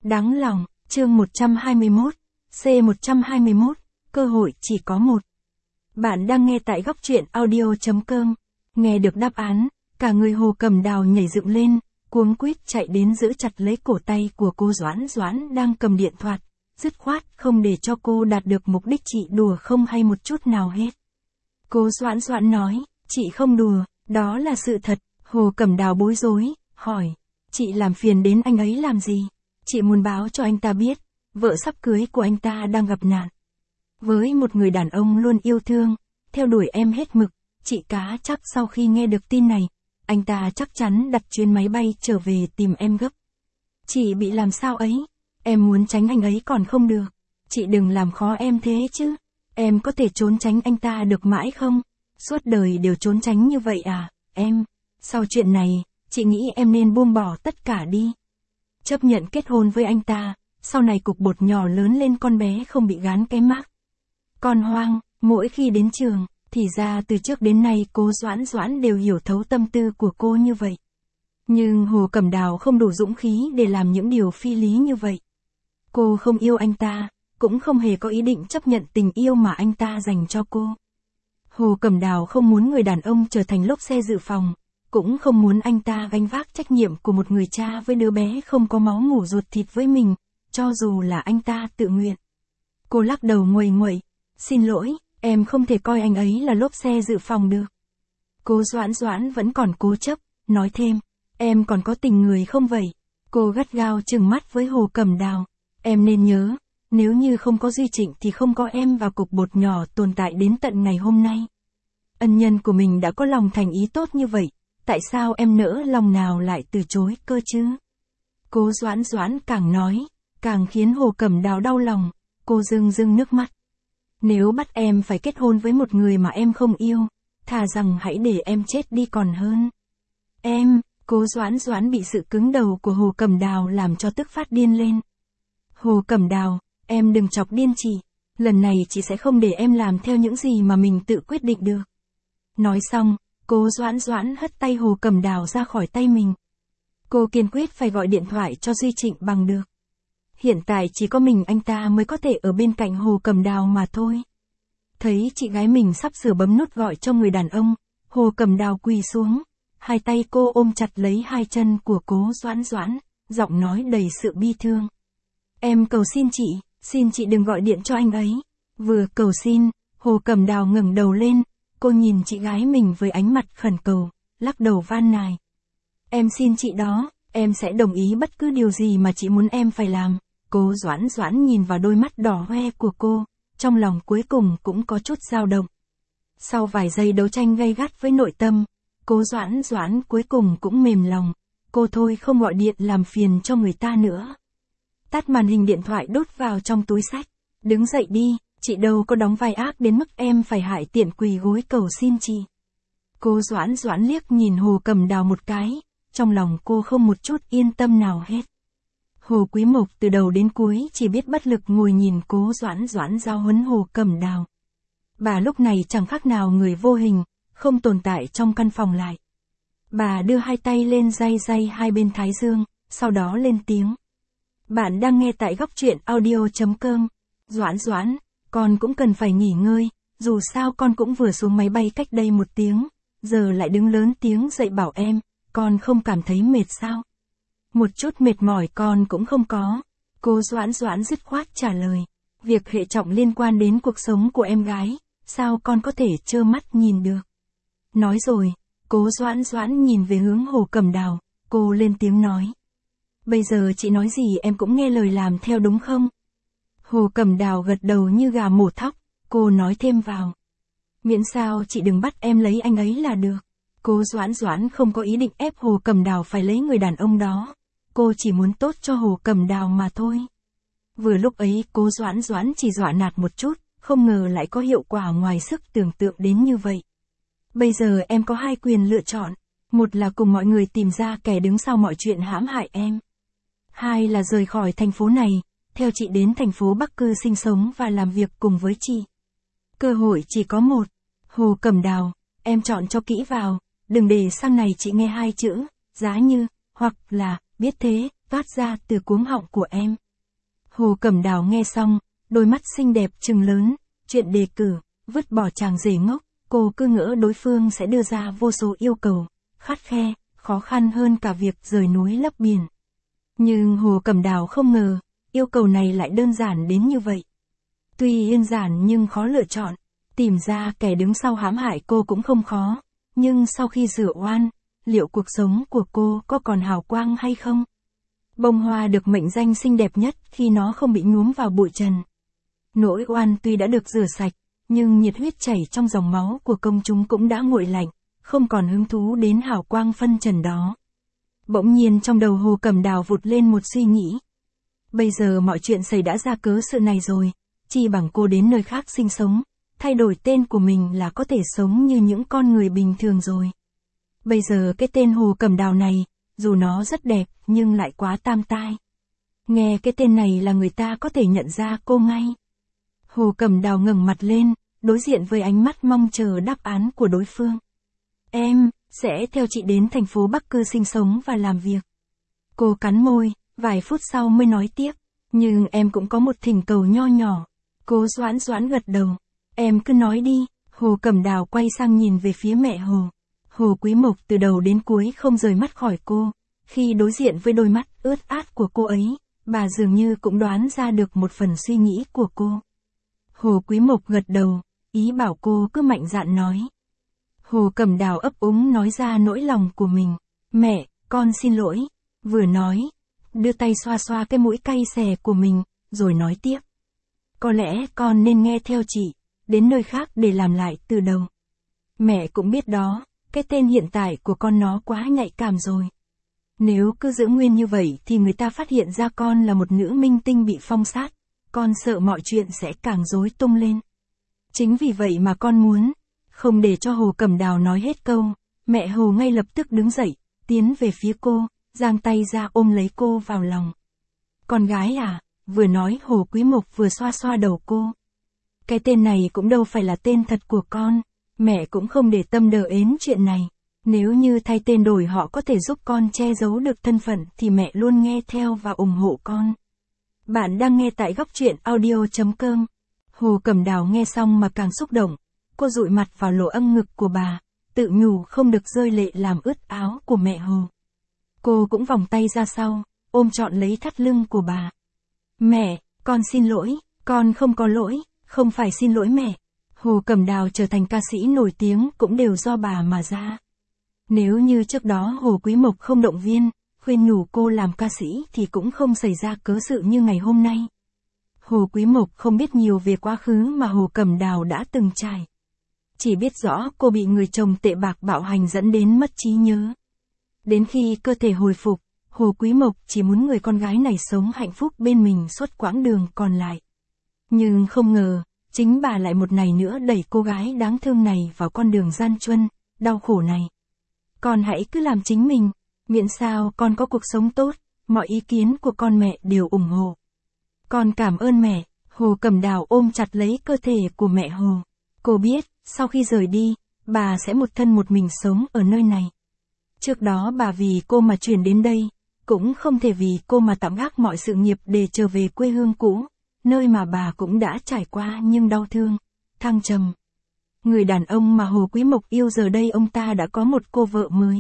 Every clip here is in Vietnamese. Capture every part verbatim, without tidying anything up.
Đáng lòng, chương một trăm hai mươi mốt, C một trăm hai mươi mốt, cơ hội chỉ có một. Bạn đang nghe tại góc truyện audio chấm com. Nghe được đáp án, cả người Hồ Cẩm Đào nhảy dựng lên, cuống quýt chạy đến giữ chặt lấy cổ tay của cô Doãn Doãn đang cầm điện thoại, dứt khoát không để cho cô đạt được mục đích. Chị đùa không hay một chút nào hết. Cô Doãn Doãn nói, chị không đùa, đó là sự thật. Hồ Cẩm Đào bối rối, hỏi, chị làm phiền đến anh ấy làm gì? Chị muốn báo cho anh ta biết, vợ sắp cưới của anh ta đang gặp nạn. Với một người đàn ông luôn yêu thương, theo đuổi em hết mực, chị cá chắc sau khi nghe được tin này, anh ta chắc chắn đặt chuyến máy bay trở về tìm em gấp. Chị bị làm sao ấy? Em muốn tránh anh ấy còn không được. Chị đừng làm khó em thế chứ. Em có thể trốn tránh anh ta được mãi không? Suốt đời đều trốn tránh như vậy à, em? Sau chuyện này, chị nghĩ em nên buông bỏ tất cả đi. Chấp nhận kết hôn với anh ta, sau này cục bột nhỏ lớn lên con bé không bị gán cái mác con hoang. Mỗi khi đến trường, thì ra từ trước đến nay cô Doãn Doãn đều hiểu thấu tâm tư của cô như vậy. Nhưng Hồ Cẩm Đào không đủ dũng khí để làm những điều phi lý như vậy. Cô không yêu anh ta, cũng không hề có ý định chấp nhận tình yêu mà anh ta dành cho cô. Hồ Cẩm Đào không muốn người đàn ông trở thành lốp xe dự phòng, cũng không muốn anh ta gánh vác trách nhiệm của một người cha với đứa bé không có máu mủ ruột thịt với mình, cho dù là anh ta tự nguyện. Cô lắc đầu nguầy nguậy, xin lỗi, em không thể coi anh ấy là lốp xe dự phòng được. Cô Doãn Doãn vẫn còn cố chấp, nói thêm, em còn có tình người không vậy? Cô gắt gao trừng mắt với Hồ Cẩm Đào, em nên nhớ, nếu như không có Duy Trịnh thì không có em và cục bột nhỏ tồn tại đến tận ngày hôm nay. Ân nhân của mình đã có lòng thành ý tốt như vậy, tại sao em nỡ lòng nào lại từ chối cơ chứ? Cô Doãn Doãn càng nói, càng khiến Hồ Cẩm Đào đau lòng, cô rưng rưng nước mắt. Nếu bắt em phải kết hôn với một người mà em không yêu, thà rằng hãy để em chết đi còn hơn. Em, cô Doãn Doãn bị sự cứng đầu của Hồ Cẩm Đào làm cho tức phát điên lên. Hồ Cẩm Đào, em đừng chọc điên chị, lần này chị sẽ không để em làm theo những gì mà mình tự quyết định được. Nói xong, cô Doãn Doãn hất tay Hồ Cẩm Đào ra khỏi tay mình. Cô kiên quyết phải gọi điện thoại cho Duy Trịnh bằng được. Hiện tại chỉ có mình anh ta mới có thể ở bên cạnh Hồ Cẩm Đào mà thôi. Thấy chị gái mình sắp sửa bấm nút gọi cho người đàn ông, Hồ Cẩm Đào quỳ xuống, hai tay cô ôm chặt lấy hai chân của cố Doãn Doãn, giọng nói đầy sự bi thương. Em cầu xin chị, xin chị đừng gọi điện cho anh ấy. Vừa cầu xin, Hồ Cẩm Đào ngẩng đầu lên, cô nhìn chị gái mình với ánh mặt khẩn cầu, lắc đầu van nài. Em xin chị đó, em sẽ đồng ý bất cứ điều gì mà chị muốn em phải làm. Cô Doãn Doãn nhìn vào đôi mắt đỏ hoe của cô, trong lòng cuối cùng cũng có chút dao động. Sau vài giây đấu tranh gay gắt với nội tâm, cô Doãn Doãn cuối cùng cũng mềm lòng, cô thôi không gọi điện làm phiền cho người ta nữa. Tắt màn hình điện thoại đút vào trong túi xách, đứng dậy đi, chị đâu có đóng vai ác đến mức em phải hại tiện quỳ gối cầu xin chị. Cô Doãn Doãn liếc nhìn Hồ Cẩm Đào một cái, trong lòng cô không một chút yên tâm nào hết. Hồ Quý Mộc từ đầu đến cuối chỉ biết bất lực ngồi nhìn cố Doãn Doãn giao huấn Hồ Cẩm Đào. Bà lúc này chẳng khác nào người vô hình, không tồn tại trong căn phòng lại. Bà đưa hai tay lên day day hai bên thái dương, sau đó lên tiếng. Bạn đang nghe tại góc truyện audio chấm com. Doãn Doãn, con cũng cần phải nghỉ ngơi, dù sao con cũng vừa xuống máy bay cách đây một tiếng, giờ lại đứng lớn tiếng dậy bảo em, con không cảm thấy mệt sao? Một chút mệt mỏi con cũng không có. Cô Doãn Doãn dứt khoát trả lời. Việc hệ trọng liên quan đến cuộc sống của em gái, sao con có thể trơ mắt nhìn được? Nói rồi, cô Doãn Doãn nhìn về hướng Hồ Cẩm Đào, cô lên tiếng nói. Bây giờ chị nói gì em cũng nghe lời làm theo đúng không? Hồ Cẩm Đào gật đầu như gà mổ thóc, cô nói thêm vào. Miễn sao chị đừng bắt em lấy anh ấy là được. Cô Doãn Doãn không có ý định ép Hồ Cẩm Đào phải lấy người đàn ông đó. Cô chỉ muốn tốt cho Hồ Cẩm Đào mà thôi. Vừa lúc ấy cô Doãn Doãn chỉ dọa nạt một chút, không ngờ lại có hiệu quả ngoài sức tưởng tượng đến như vậy. Bây giờ em có hai quyền lựa chọn. Một là cùng mọi người tìm ra kẻ đứng sau mọi chuyện hãm hại em. Hai là rời khỏi thành phố này, theo chị đến thành phố Bắc Cư sinh sống và làm việc cùng với chị. Cơ hội chỉ có một. Hồ Cẩm Đào, em chọn cho kỹ vào, đừng để sau này chị nghe hai chữ, giá như, hoặc là, biết thế, toát ra từ cuống họng của em. Hồ Cẩm Đào nghe xong, đôi mắt xinh đẹp trừng lớn, chuyện đề cử, vứt bỏ chàng rể ngốc, cô cứ ngỡ đối phương sẽ đưa ra vô số yêu cầu, khắt khe, khó khăn hơn cả việc rời núi lấp biển. Nhưng Hồ Cẩm Đào không ngờ, yêu cầu này lại đơn giản đến như vậy. Tuy đơn giản nhưng khó lựa chọn, tìm ra kẻ đứng sau hãm hại cô cũng không khó, nhưng sau khi rửa oan, liệu cuộc sống của cô có còn hào quang hay không? Bông hoa được mệnh danh xinh đẹp nhất khi nó không bị nhuốm vào bụi trần. Nỗi oan tuy đã được rửa sạch, nhưng nhiệt huyết chảy trong dòng máu của công chúng cũng đã nguội lạnh, không còn hứng thú đến hào quang phân trần đó. Bỗng nhiên trong đầu Hồ Cẩm Đào vụt lên một suy nghĩ. Bây giờ mọi chuyện xảy đã ra cớ sự này rồi, chi bằng cô đến nơi khác sinh sống, thay đổi tên của mình là có thể sống như những con người bình thường rồi. Bây giờ cái tên Hồ Cẩm Đào này, dù nó rất đẹp nhưng lại quá tam tai. Nghe cái tên này là người ta có thể nhận ra cô ngay. Hồ Cẩm Đào ngẩng mặt lên, đối diện với ánh mắt mong chờ đáp án của đối phương. Em sẽ theo chị đến thành phố Bắc Cư sinh sống và làm việc. Cô cắn môi, vài phút sau mới nói tiếp. Nhưng em cũng có một thỉnh cầu nho nhỏ. Cô Doãn Doãn gật đầu. Em cứ nói đi. Hồ Cẩm Đào quay sang nhìn về phía mẹ Hồ. Hồ Quý Mộc từ đầu đến cuối không rời mắt khỏi cô. Khi đối diện với đôi mắt ướt át của cô ấy, bà dường như cũng đoán ra được một phần suy nghĩ của cô. Hồ Quý Mộc gật đầu, ý bảo cô cứ mạnh dạn nói. Hồ Cẩm Đào ấp úng nói ra nỗi lòng của mình. Mẹ, con xin lỗi. Vừa nói, đưa tay xoa xoa cái mũi cay xè của mình, rồi nói tiếp. Có lẽ con nên nghe theo chị, đến nơi khác để làm lại từ đầu. Mẹ cũng biết đó, cái tên hiện tại của con nó quá nhạy cảm rồi. Nếu cứ giữ nguyên như vậy thì người ta phát hiện ra con là một nữ minh tinh bị phong sát, con sợ mọi chuyện sẽ càng rối tung lên. Chính vì vậy mà con muốn, không để cho Hồ Cẩm Đào nói hết câu, mẹ Hồ ngay lập tức đứng dậy, tiến về phía cô, giang tay ra ôm lấy cô vào lòng. Con gái à, vừa nói Hồ Quý Mộc vừa xoa xoa đầu cô. Cái tên này cũng đâu phải là tên thật của con, mẹ cũng không để tâm đờ ến chuyện này. Nếu như thay tên đổi họ có thể giúp con che giấu được thân phận thì mẹ luôn nghe theo và ủng hộ con. Bạn đang nghe tại góc truyện audio chấm com. Hồ Cẩm Đào nghe xong mà càng xúc động, cô dụi mặt vào lỗ âng ngực của bà, tự nhủ không được rơi lệ làm ướt áo của mẹ Hồ. Cô cũng vòng tay ra sau, ôm trọn lấy thắt lưng của bà. Mẹ, con xin lỗi, con không có lỗi, không phải xin lỗi mẹ. Hồ Cẩm Đào trở thành ca sĩ nổi tiếng cũng đều do bà mà ra. Nếu như trước đó Hồ Quý Mộc không động viên, khuyên nhủ cô làm ca sĩ thì cũng không xảy ra cớ sự như ngày hôm nay. Hồ Quý Mộc không biết nhiều về quá khứ mà Hồ Cẩm Đào đã từng trải. Chỉ biết rõ cô bị người chồng tệ bạc bạo hành dẫn đến mất trí nhớ. Đến khi cơ thể hồi phục, Hồ Quý Mộc chỉ muốn người con gái này sống hạnh phúc bên mình suốt quãng đường còn lại. Nhưng không ngờ, chính bà lại một ngày nữa đẩy cô gái đáng thương này vào con đường gian truân, đau khổ này. Con hãy cứ làm chính mình, miễn sao con có cuộc sống tốt, mọi ý kiến của con mẹ đều ủng hộ. Con cảm ơn mẹ. Hồ Cẩm Đào ôm chặt lấy cơ thể của mẹ Hồ. Cô biết, sau khi rời đi, bà sẽ một thân một mình sống ở nơi này. Trước đó bà vì cô mà chuyển đến đây, cũng không thể vì cô mà tạm gác mọi sự nghiệp để trở về quê hương cũ, nơi mà bà cũng đã trải qua nhưng đau thương, thăng trầm. Người đàn ông mà Hồ Quý Mộc yêu giờ đây ông ta đã có một cô vợ mới.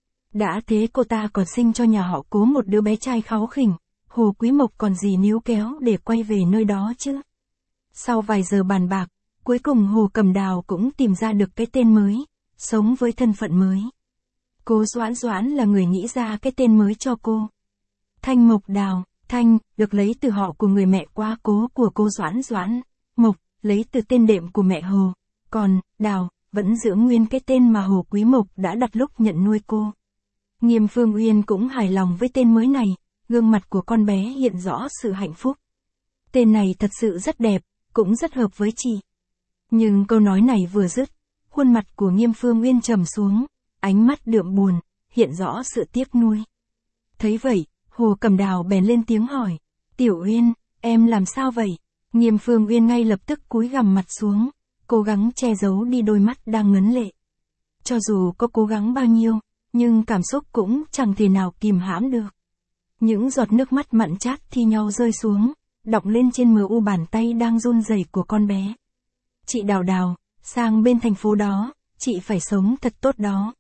Đã thế cô ta còn sinh cho nhà họ Cố một đứa bé trai kháu khỉnh, Hồ Quý Mộc còn gì níu kéo để quay về nơi đó chứ. Sau vài giờ bàn bạc, cuối cùng Hồ Cẩm Đào cũng tìm ra được cái tên mới, sống với thân phận mới. Cô Doãn Doãn là người nghĩ ra cái tên mới cho cô. Thanh Mộc Đào, Thanh, được lấy từ họ của người mẹ quá cố của cô Doãn Doãn, Mộc, lấy từ tên đệm của mẹ Hồ, còn, Đào, vẫn giữ nguyên cái tên mà Hồ Quý Mộc đã đặt lúc nhận nuôi cô. Nghiêm Phương Uyên cũng hài lòng với tên mới này, gương mặt của con bé hiện rõ sự hạnh phúc. Tên này thật sự rất đẹp, cũng rất hợp với chị. Nhưng câu nói này vừa dứt, khuôn mặt của Nghiêm Phương Uyên trầm xuống, ánh mắt đượm buồn, hiện rõ sự tiếc nuối. Thấy vậy, Hồ Cẩm Đào bèn lên tiếng hỏi, Tiểu Uyên, em làm sao vậy? Nghiêm Phương Uyên ngay lập tức cúi gằm mặt xuống, cố gắng che giấu đi đôi mắt đang ngấn lệ. Cho dù có cố gắng bao nhiêu, nhưng cảm xúc cũng chẳng thể nào kìm hãm được. Những giọt nước mắt mặn chát thi nhau rơi xuống, đọng lên trên mờ u bàn tay đang run rẩy của con bé. Chị Đào Đào, sang bên thành phố đó, chị phải sống thật tốt đó.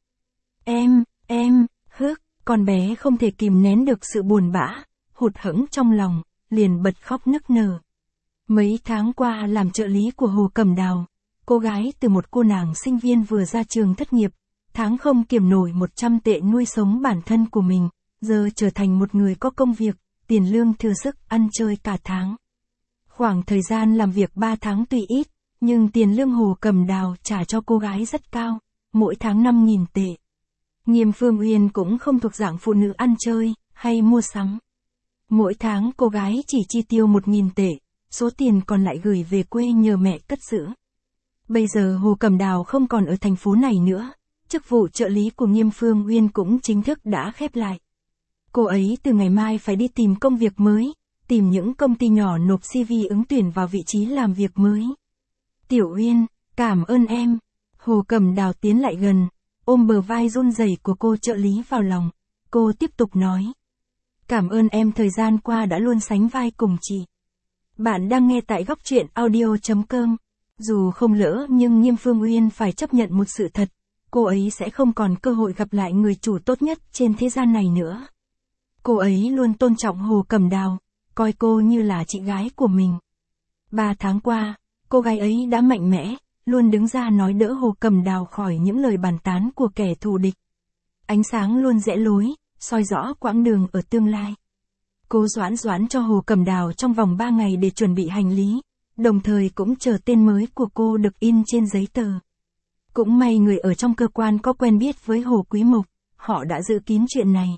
Em, em, hước, con bé không thể kìm nén được sự buồn bã, hụt hẫng trong lòng, liền bật khóc nức nở. Mấy tháng qua làm trợ lý của Hồ Cẩm Đào, cô gái từ một cô nàng sinh viên vừa ra trường thất nghiệp, tháng không kiềm nổi một trăm tệ nuôi sống bản thân của mình, giờ trở thành một người có công việc, tiền lương thừa sức ăn chơi cả tháng. Khoảng thời gian làm việc ba tháng tuy ít, nhưng tiền lương Hồ Cẩm Đào trả cho cô gái rất cao, mỗi tháng năm nghìn tệ. Nghiêm Phương Uyên cũng không thuộc dạng phụ nữ ăn chơi, hay mua sắm. Mỗi tháng cô gái chỉ chi tiêu một nghìn tệ, số tiền còn lại gửi về quê nhờ mẹ cất giữ. Bây giờ Hồ Cẩm Đào không còn ở thành phố này nữa, chức vụ trợ lý của Nghiêm Phương Uyên cũng chính thức đã khép lại. Cô ấy từ ngày mai phải đi tìm công việc mới, tìm những công ty nhỏ nộp xê vê ứng tuyển vào vị trí làm việc mới. Tiểu Uyên, cảm ơn em. Hồ Cẩm Đào tiến lại gần, ôm bờ vai run rẩy của cô trợ lý vào lòng. Cô tiếp tục nói. Cảm ơn em thời gian qua đã luôn sánh vai cùng chị. Bạn đang nghe tại góc truyện audio chấm com. Dù không lỡ nhưng Nghiêm Phương Uyên phải chấp nhận một sự thật. Cô ấy sẽ không còn cơ hội gặp lại người chủ tốt nhất trên thế gian này nữa. Cô ấy luôn tôn trọng Hồ Cẩm Đào, coi cô như là chị gái của mình. Ba tháng qua, cô gái ấy đã mạnh mẽ, luôn đứng ra nói đỡ Hồ Cẩm Đào khỏi những lời bàn tán của kẻ thù địch. Ánh sáng luôn rẽ lối, soi rõ quãng đường ở tương lai. Cô doãn doãn cho Hồ Cẩm Đào trong vòng ba ngày để chuẩn bị hành lý, đồng thời cũng chờ tên mới của cô được in trên giấy tờ. Cũng may người ở trong cơ quan có quen biết với Hồ Quý Mộc, họ đã dự kín chuyện này.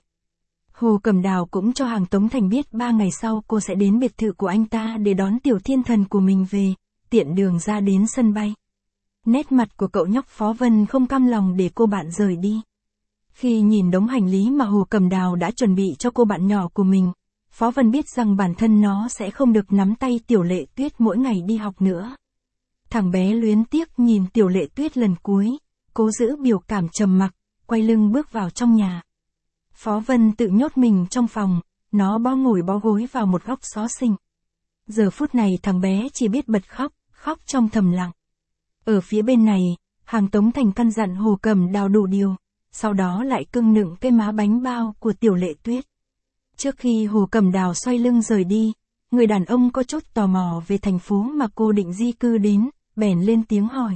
Hồ Cẩm Đào cũng cho Hàng Tống Thành biết ba ngày sau cô sẽ đến biệt thự của anh ta để đón tiểu thiên thần của mình về, tiện đường ra đến sân bay. Nét mặt của cậu nhóc Phó Vân không cam lòng để cô bạn rời đi. Khi nhìn đống hành lý mà Hồ Cẩm Đào đã chuẩn bị cho cô bạn nhỏ của mình, Phó Vân biết rằng bản thân nó sẽ không được nắm tay Tiểu Lệ Tuyết mỗi ngày đi học nữa. Thằng bé luyến tiếc nhìn Tiểu Lệ Tuyết lần cuối, cố giữ biểu cảm trầm mặc, quay lưng bước vào trong nhà. Phó Vân tự nhốt mình trong phòng, nó bó ngồi bó gối vào một góc xó xỉnh. Giờ phút này thằng bé chỉ biết bật khóc, khóc trong thầm lặng. Ở phía bên này, Hàng Tống Thành căn dặn Hồ Cẩm Đào đủ điều, sau đó lại cưng nựng cái má bánh bao của Tiểu Lệ Tuyết. Trước khi Hồ Cẩm Đào xoay lưng rời đi, người đàn ông có chút tò mò về thành phố mà cô định di cư đến, bèn lên tiếng hỏi.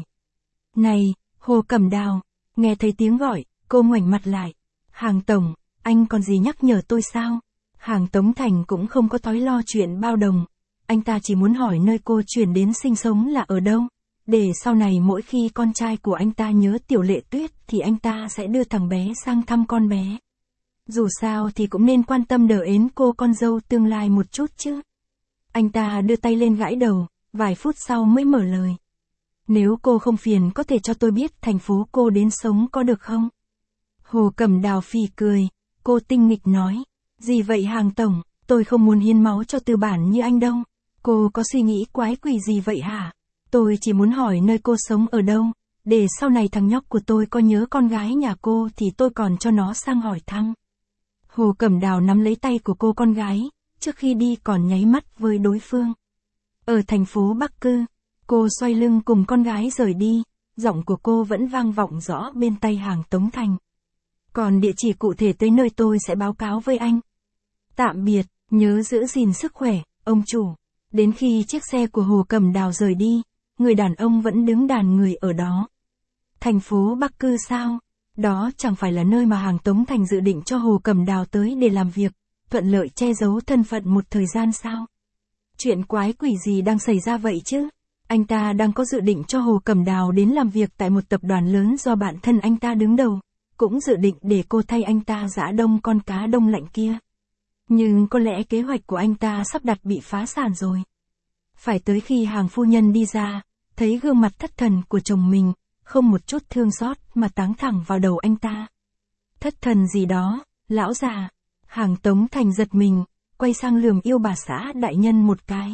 Này, Hồ Cẩm Đào, nghe thấy tiếng gọi, cô ngoảnh mặt lại. Hàng Tổng, anh còn gì nhắc nhở tôi sao? Hàng Tống Thành cũng không có thói lo chuyện bao đồng, anh ta chỉ muốn hỏi nơi cô chuyển đến sinh sống là ở đâu, để sau này mỗi khi con trai của anh ta nhớ Tiểu Lệ Tuyết thì anh ta sẽ đưa thằng bé sang thăm con bé. Dù sao thì cũng nên quan tâm đỡ ến cô con dâu tương lai một chút chứ. Anh ta đưa tay lên gãi đầu, vài phút sau mới mở lời. Nếu cô không phiền có thể cho tôi biết thành phố cô đến sống có được không? Hồ Cẩm Đào phì cười, cô tinh nghịch nói. Gì vậy Hàng Tổng, tôi không muốn hiến máu cho tư bản như anh đâu. Cô có suy nghĩ quái quỷ gì vậy hả? Tôi chỉ muốn hỏi nơi cô sống ở đâu, để sau này thằng nhóc của tôi có nhớ con gái nhà cô thì tôi còn cho nó sang hỏi thăm. Hồ Cẩm Đào nắm lấy tay của cô con gái, trước khi đi còn nháy mắt với đối phương. Ở thành phố Bắc Cư, cô xoay lưng cùng con gái rời đi, giọng của cô vẫn vang vọng rõ bên tai Hàng Tống Thành. Còn địa chỉ cụ thể tới nơi tôi sẽ báo cáo với anh. Tạm biệt, nhớ giữ gìn sức khỏe, ông chủ. Đến khi chiếc xe của Hồ Cẩm Đào rời đi, người đàn ông vẫn đứng đàn người ở đó. Thành phố Bắc Cư sao? Đó chẳng phải là nơi mà Hàng Tống Thành dự định cho Hồ Cẩm Đào tới để làm việc, thuận lợi che giấu thân phận một thời gian sao? Chuyện quái quỷ gì đang xảy ra vậy chứ? Anh ta đang có dự định cho Hồ Cẩm Đào đến làm việc tại một tập đoàn lớn do bản thân anh ta đứng đầu, cũng dự định để cô thay anh ta giã đông con cá đông lạnh kia. Nhưng có lẽ kế hoạch của anh ta sắp đặt bị phá sản rồi. Phải tới khi Hàng phu nhân đi ra, thấy gương mặt thất thần của chồng mình, không một chút thương xót mà táng thẳng vào đầu anh ta. Thất thần gì đó, lão già. Hàng Tống Thành giật mình, quay sang lườm yêu bà xã đại nhân một cái.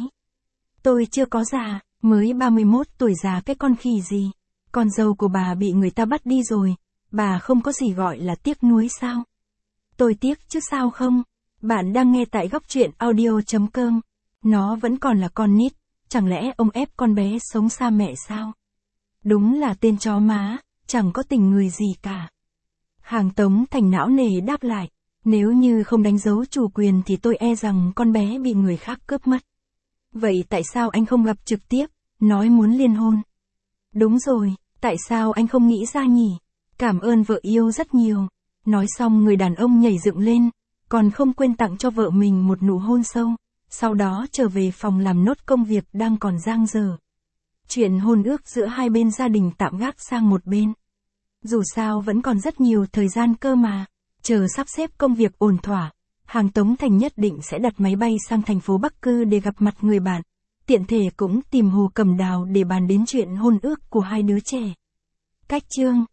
Tôi chưa có già, mới ba mươi mốt tuổi già cái con khỉ gì. Con dâu của bà bị người ta bắt đi rồi, bà không có gì gọi là tiếc nuối sao? Tôi tiếc chứ sao không? Bạn đang nghe tại góc truyện audio.com. Nó vẫn còn là con nít, chẳng lẽ ông ép con bé sống xa mẹ sao? Đúng là tên chó má, chẳng có tình người gì cả. Hàng Tống Thành não nề đáp lại, nếu như không đánh dấu chủ quyền thì tôi e rằng con bé bị người khác cướp mất. Vậy tại sao anh không gặp trực tiếp, nói muốn liên hôn? Đúng rồi, tại sao anh không nghĩ ra nhỉ? Cảm ơn vợ yêu rất nhiều. Nói xong người đàn ông nhảy dựng lên, còn không quên tặng cho vợ mình một nụ hôn sâu, sau đó trở về phòng làm nốt công việc đang còn dang dở. Chuyện hôn ước giữa hai bên gia đình tạm gác sang một bên. Dù sao vẫn còn rất nhiều thời gian cơ mà, chờ sắp xếp công việc ổn thỏa, Hàng Tống Thành nhất định sẽ đặt máy bay sang thành phố Bắc Cư để gặp mặt người bạn, tiện thể cũng tìm Hồ Cẩm Đào để bàn đến chuyện hôn ước của hai đứa trẻ. Cách chương